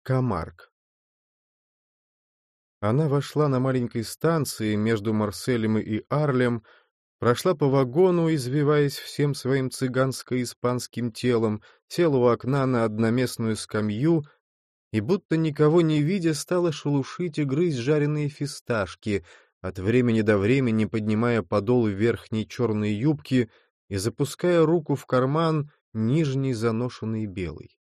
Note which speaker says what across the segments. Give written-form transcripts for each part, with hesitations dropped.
Speaker 1: Камарк. Она вошла на маленькой станции между Марселем и Арлем, прошла по вагону, извиваясь всем своим цыганско-испанским телом, села у окна на одноместную скамью и, будто никого не видя, стала шелушить и грызть жареные фисташки, от времени до времени поднимая подол верхней черной юбки и запуская руку в карман нижней заношенной белой.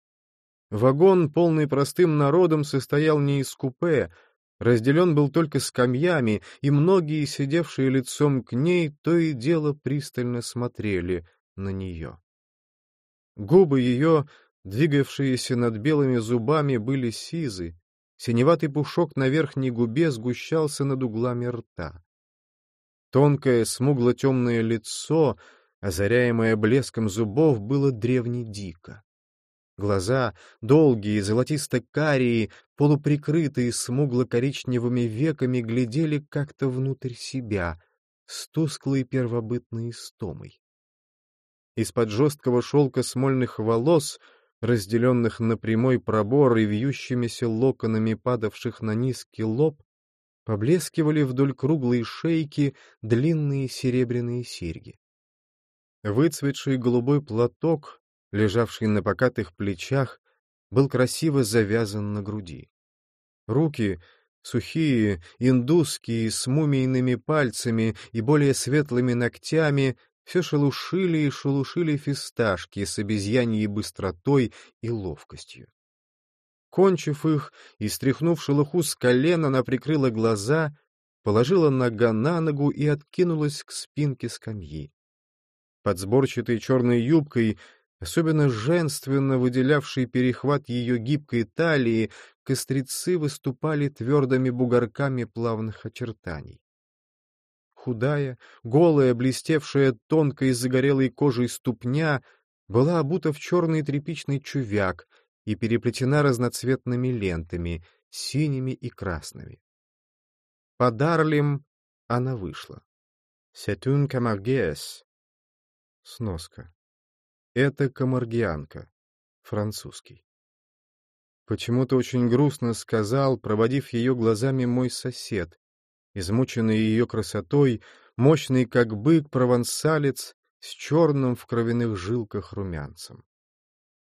Speaker 1: Вагон, полный простым народом, состоял не из купе, разделен был только скамьями, и многие, сидевшие лицом к ней, то и дело пристально смотрели на нее. Губы ее, двигавшиеся над белыми зубами, были сизы, синеватый пушок на верхней губе сгущался над углами рта. Тонкое, смугло-темное лицо, озаряемое блеском зубов, было древне-дико. Глаза, долгие, золотисто-карие, полуприкрытые смугло-коричневыми веками, глядели как-то внутрь себя, с тусклой первобытной истомой. Из-под жесткого шелка смольных волос, разделенных на прямой пробор и вьющимися локонами падавших на низкий лоб, поблескивали вдоль круглой шейки длинные серебряные серьги. Выцветший голубой платок, лежавший на покатых плечах, был красиво завязан на груди. Руки, сухие, индусские, с мумийными пальцами и более светлыми ногтями, все шелушили и шелушили фисташки с обезьяньей быстротой и ловкостью. Кончив их и стряхнув шелуху с колен, она прикрыла глаза, положила нога на ногу и откинулась к спинке скамьи. Под сборчатой черной юбкой, особенно женственно выделявший перехват ее гибкой талии, кострицы выступали твердыми бугорками плавных очертаний. Худая, голая, блестевшая тонкой загорелой кожей ступня была обута в черный тряпичный чувяк и переплетена разноцветными лентами, синими и красными. Под Арлем она вышла. «C'est une camarguaise». Сноска. Это камаргианка, французский. Почему-то очень грустно сказал, проводив ее глазами, мой сосед, измученный ее красотой, мощный как бык провансалец с черным в кровяных жилках румянцем.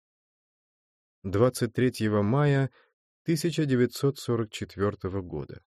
Speaker 1: 23 мая 1944 года.